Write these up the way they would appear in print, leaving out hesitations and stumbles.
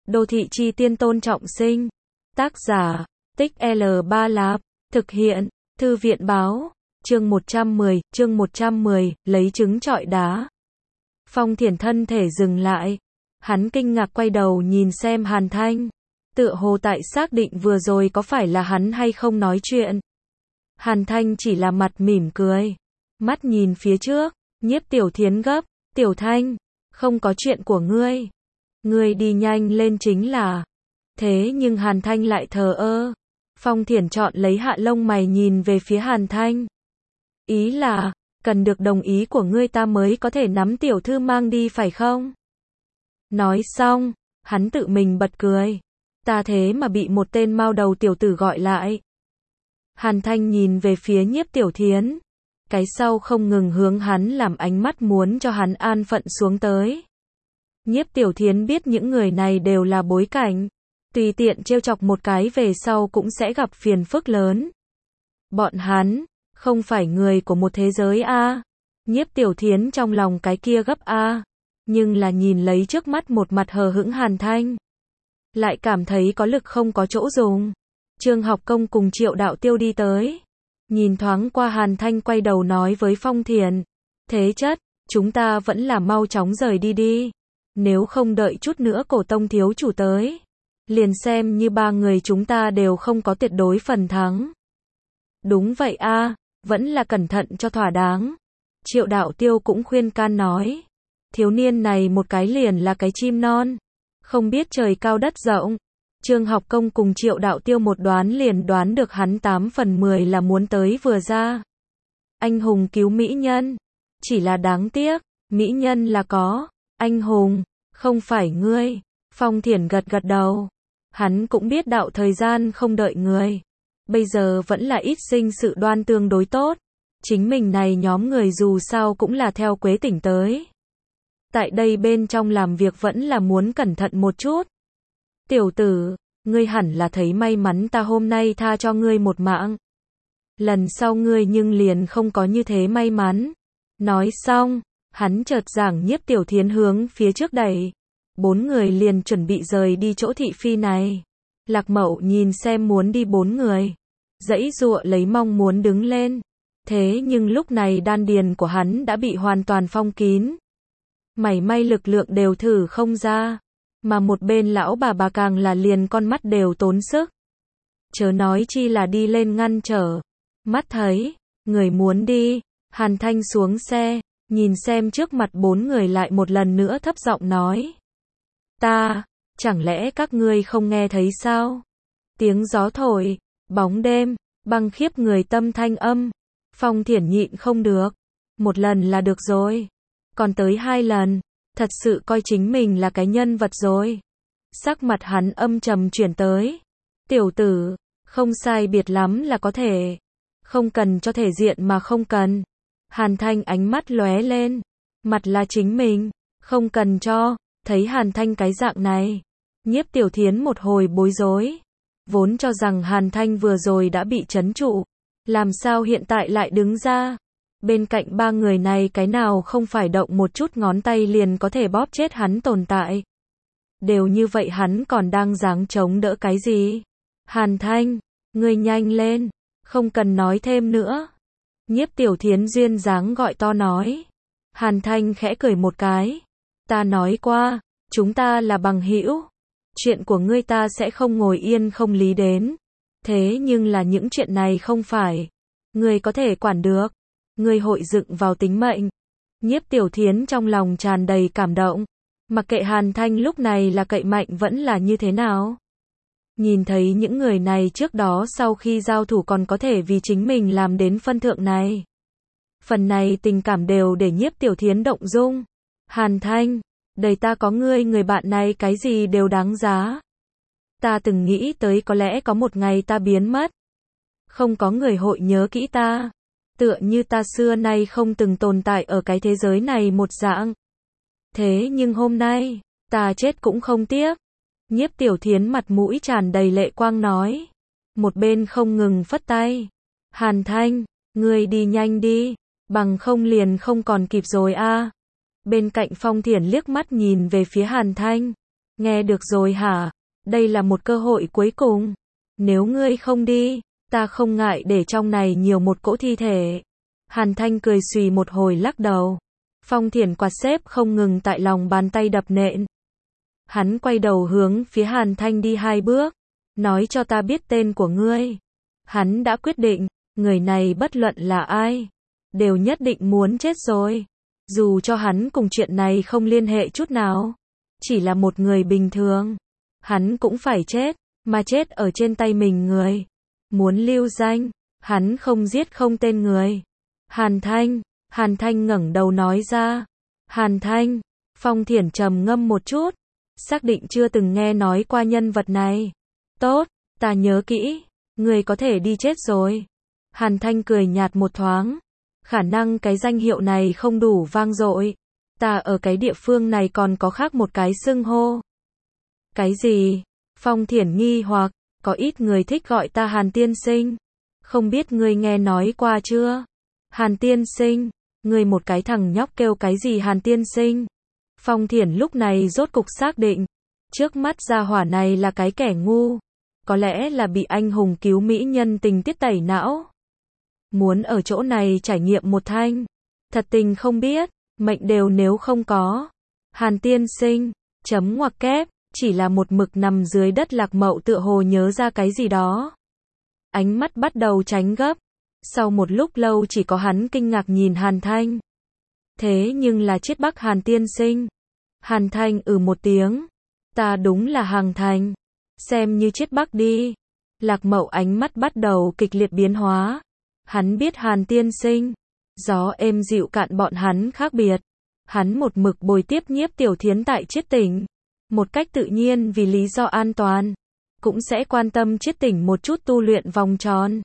Đô thị chi tiên Tôn Trọng Sinh. Tác giả, Tích L3 Lạp. Thực hiện, Thư viện báo. Chương 110, lấy trứng trọi đá. Phong Thiển thân thể dừng lại. Hắn kinh ngạc quay đầu nhìn xem Hàn Thanh. Tựa hồ tại xác định vừa rồi có phải là hắn hay không nói chuyện. Hàn Thanh chỉ là mặt mỉm cười. Mắt nhìn phía trước, Nhiếp Tiểu Thiến gấp. Tiểu Thanh, không có chuyện của ngươi. Ngươi đi nhanh lên chính là. Thế nhưng Hàn Thanh lại thờ ơ. Phong Thiển chọn lấy hạ lông mày nhìn về phía Hàn Thanh. Ý là, cần được đồng ý của ngươi ta mới có thể nắm tiểu thư mang đi phải không? Nói xong, hắn tự mình bật cười. Ta thế mà bị một tên mao đầu tiểu tử gọi lại. Hàn Thanh nhìn về phía Nhiếp Tiểu Thiến. Cái sau không ngừng hướng hắn làm ánh mắt muốn cho hắn an phận xuống tới. Nhiếp Tiểu Thiến biết những người này đều là bối cảnh. Tùy tiện trêu chọc một cái về sau cũng sẽ gặp phiền phức lớn. Bọn hắn, không phải người của một thế giới a. Nhiếp Tiểu Thiến trong lòng cái kia gấp a. Nhưng là nhìn lấy trước mắt một mặt hờ hững Hàn Thanh. Lại cảm thấy có lực không có chỗ dùng. Trương Học Công cùng Triệu Đạo Tiêu đi tới. Nhìn thoáng qua Hàn Thanh quay đầu nói với Phong Thiển. Thế chất, chúng ta vẫn là mau chóng rời đi đi. Nếu không đợi chút nữa Cổ Tông thiếu chủ tới. Liền xem như ba người chúng ta đều không có tuyệt đối phần thắng. Đúng vậy a, vẫn là cẩn thận cho thỏa đáng. Triệu Đạo Tiêu cũng khuyên can nói. Thiếu niên này một cái liền là cái chim non. Không biết trời cao đất rộng. Trương Học Công cùng Triệu Đạo Tiêu một đoán liền đoán được hắn 8 phần 10 là muốn tới vừa ra. Anh hùng cứu mỹ nhân. Chỉ là đáng tiếc, mỹ nhân là có, anh hùng, không phải ngươi. Phong Thiển gật gật đầu. Hắn cũng biết đạo thời gian không đợi người. Bây giờ vẫn là ít sinh sự đoan tương đối tốt. Chính mình này nhóm người dù sao cũng là theo Quế tỉnh tới. Tại đây bên trong làm việc vẫn là muốn cẩn thận một chút. Tiểu tử, ngươi hẳn là thấy may mắn ta hôm nay tha cho ngươi một mạng. Lần sau ngươi nhưng liền không có như thế may mắn. Nói xong, hắn chợt giảng Nhiếp Tiểu Thiến hướng phía trước đẩy. 4 người liền chuẩn bị rời đi chỗ thị phi này. Lạc Mậu nhìn xem muốn đi 4 người. Giãy giụa lấy mong muốn đứng lên. Thế nhưng lúc này đan điền của hắn đã bị hoàn toàn phong kín. Mảy may lực lượng đều thử không ra. Mà một bên lão bà càng là liền con mắt đều tốn sức. Chớ nói chi là đi lên ngăn trở. Mắt thấy, người muốn đi. Hàn Thanh xuống xe, nhìn xem trước mặt 4 người lại một lần nữa thấp giọng nói. Ta, chẳng lẽ các ngươi không nghe thấy sao? Tiếng gió thổi, bóng đêm, băng khiếp người tâm thanh âm. Phong Thiển nhịn không được. Một lần là được rồi. Còn tới 2 lần, thật sự coi chính mình là cái nhân vật rồi. Sắc mặt hắn âm trầm chuyển tới. Tiểu tử, không sai biệt lắm là có thể. Không cần cho thể diện mà không cần. Hàn Thanh ánh mắt lóe lên. Mặt là chính mình, không cần cho. Thấy Hàn Thanh cái dạng này. Nhiếp Tiểu Thiến một hồi bối rối. Vốn cho rằng Hàn Thanh vừa rồi đã bị trấn trụ. Làm sao hiện tại lại đứng ra. Bên cạnh 3 người này cái nào không phải động một chút ngón tay liền có thể bóp chết hắn tồn tại. Đều như vậy hắn còn đang giáng chống đỡ cái gì? Hàn Thanh, ngươi nhanh lên. Không cần nói thêm nữa. Nhiếp Tiểu Thiến duyên dáng gọi to nói. Hàn Thanh khẽ cười một cái. Ta nói qua, chúng ta là bằng hữu. Chuyện của ngươi ta sẽ không ngồi yên không lý đến. Thế nhưng là những chuyện này không phải. Ngươi có thể quản được. Ngươi hội dựng vào tính mệnh. Nhiếp Tiểu Thiến trong lòng tràn đầy cảm động. Mặc kệ Hàn Thanh lúc này là cậy mạnh vẫn là như thế nào. Nhìn thấy những người này trước đó sau khi giao thủ còn có thể vì chính mình làm đến phân thượng này. Phần này tình cảm đều để Nhiếp Tiểu Thiến động dung. Hàn Thanh, đời ta có ngươi người bạn này cái gì đều đáng giá. Ta từng nghĩ tới có lẽ có một ngày ta biến mất. Không có người hội nhớ kỹ ta. Tựa như ta xưa nay không từng tồn tại ở cái thế giới này một dạng. Thế nhưng hôm nay, ta chết cũng không tiếc. Nhiếp Tiểu Thiến mặt mũi tràn đầy lệ quang nói. Một bên không ngừng phất tay. Hàn Thanh, ngươi đi nhanh đi. Bằng không liền không còn kịp rồi a. Bên cạnh Phong Thiển liếc mắt nhìn về phía Hàn Thanh. Nghe được rồi hả? Đây là một cơ hội cuối cùng. Nếu ngươi không đi, ta không ngại để trong này nhiều một cỗ thi thể. Hàn Thanh cười xùy một hồi lắc đầu. Phong Thiển quạt xếp không ngừng tại lòng bàn tay đập nện. Hắn quay đầu hướng phía Hàn Thanh đi 2 bước. Nói cho ta biết tên của ngươi. Hắn đã quyết định, người này bất luận là ai, đều nhất định muốn chết rồi. Dù cho hắn cùng chuyện này không liên hệ chút nào. Chỉ là một người bình thường. Hắn cũng phải chết, mà chết ở trên tay mình người. Muốn lưu danh, hắn không giết không tên người. Hàn Thanh ngẩng đầu nói ra. Hàn Thanh, Phong Thiển trầm ngâm một chút. Xác định chưa từng nghe nói qua nhân vật này. Tốt, ta nhớ kỹ, người có thể đi chết rồi. Hàn Thanh cười nhạt một thoáng. Khả năng cái danh hiệu này không đủ vang dội. Ta ở cái địa phương này còn có khác một cái xưng hô. Cái gì? Phong Thiển nghi hoặc, có ít người thích gọi ta Hàn tiên sinh. Không biết ngươi nghe nói qua chưa? Hàn tiên sinh, ngươi một cái thằng nhóc kêu cái gì Hàn tiên sinh? Phong Thiển lúc này rốt cục xác định, trước mắt gia hỏa này là cái kẻ ngu. Có lẽ là bị anh hùng cứu mỹ nhân tình tiết tẩy não. Muốn ở chỗ này trải nghiệm một thanh. Thật tình không biết, mệnh đều nếu không có. Hàn tiên sinh, chấm ngoặc kép, chỉ là một mực nằm dưới đất Lạc Mậu tựa hồ nhớ ra cái gì đó. Ánh mắt bắt đầu tránh gấp. Sau một lúc lâu chỉ có hắn kinh ngạc nhìn Hàn Thanh. Thế nhưng là Chiết Bắc Hàn tiên sinh. Hàn Thanh một tiếng. Ta đúng là Hàn Thanh. Xem như Chiết Bắc đi. Lạc Mậu ánh mắt bắt đầu kịch liệt biến hóa. Hắn biết Hàn tiên sinh. Gió êm dịu cạn bọn hắn khác biệt. Hắn một mực bồi tiếp Nhiếp Tiểu Thiến tại Chiết Tỉnh. Một cách tự nhiên vì lý do an toàn. Cũng sẽ quan tâm Chiết Tỉnh một chút tu luyện vòng tròn.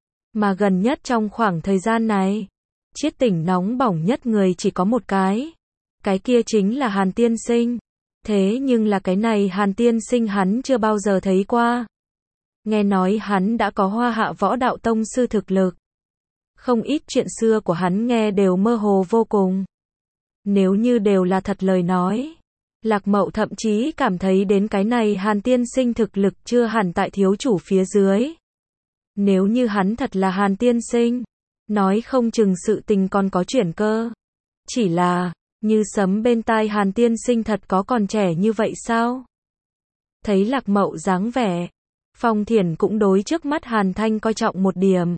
Mà gần nhất trong khoảng thời gian này, Chiết Tỉnh nóng bỏng nhất người chỉ có một cái. Cái kia chính là Hàn tiên sinh. Thế nhưng là cái này Hàn tiên sinh hắn chưa bao giờ thấy qua. Nghe nói hắn đã có Hoa Hạ Võ Đạo Tông sư thực lực. Không ít chuyện xưa của hắn nghe đều mơ hồ vô cùng. Nếu như đều là thật lời nói, Lạc Mậu thậm chí cảm thấy đến cái này Hàn tiên sinh thực lực chưa hẳn tại thiếu chủ phía dưới. Nếu như hắn thật là Hàn tiên sinh, nói không chừng sự tình còn có chuyển cơ. Chỉ là, như sấm bên tai Hàn tiên sinh thật có còn trẻ như vậy sao? Thấy Lạc Mậu dáng vẻ, Phong Thiển cũng đối trước mắt Hàn Thanh coi trọng một điểm.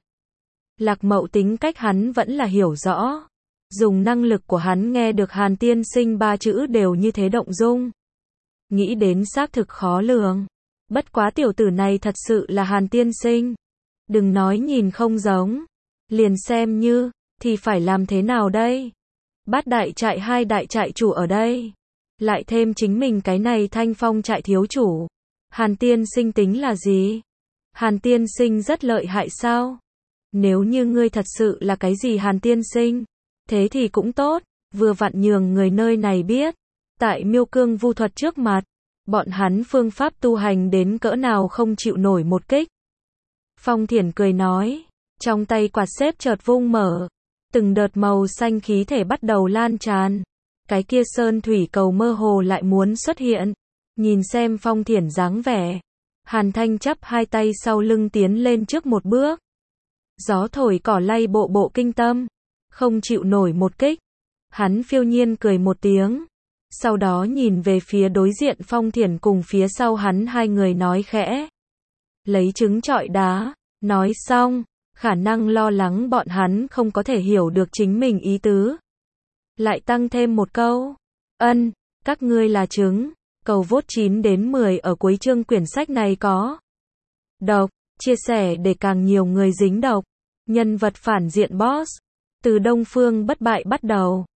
Lạc Mậu tính cách hắn vẫn là hiểu rõ. Dùng năng lực của hắn nghe được Hàn tiên sinh 3 chữ đều như thế động dung. Nghĩ đến xác thực khó lường. Bất quá tiểu tử này thật sự là Hàn tiên sinh. Đừng nói nhìn không giống. Liền xem như, thì phải làm thế nào đây? Bát đại trại 2 đại trại chủ ở đây. Lại thêm chính mình cái này Thanh Phong trại thiếu chủ. Hàn tiên sinh tính là gì? Hàn tiên sinh rất lợi hại sao? Nếu như ngươi thật sự là cái gì Hàn tiên sinh, thế thì cũng tốt, vừa vặn nhường người nơi này biết. Tại Miêu Cương vu thuật trước mặt, bọn hắn phương pháp tu hành đến cỡ nào không chịu nổi một kích. Phong Thiển cười nói, trong tay quạt xếp chợt vung mở, từng đợt màu xanh khí thể bắt đầu lan tràn. Cái kia sơn thủy cầu mơ hồ lại muốn xuất hiện. Nhìn xem Phong Thiển dáng vẻ, Hàn Thanh chắp 2 tay sau lưng tiến lên trước một bước. Gió thổi cỏ lay bộ bộ kinh tâm, không chịu nổi một kích. Hắn phiêu nhiên cười một tiếng, sau đó nhìn về phía đối diện Phong Thiển cùng phía sau hắn 2 người nói khẽ. Lấy trứng trọi đá, nói xong, khả năng lo lắng bọn hắn không có thể hiểu được chính mình ý tứ. Lại tăng thêm một câu, các ngươi là trứng. Cầu vote 9 đến 10 ở cuối chương quyển sách này có độc, chia sẻ để càng nhiều người dính độc. Nhân vật phản diện boss, từ Đông Phương bất bại bắt đầu.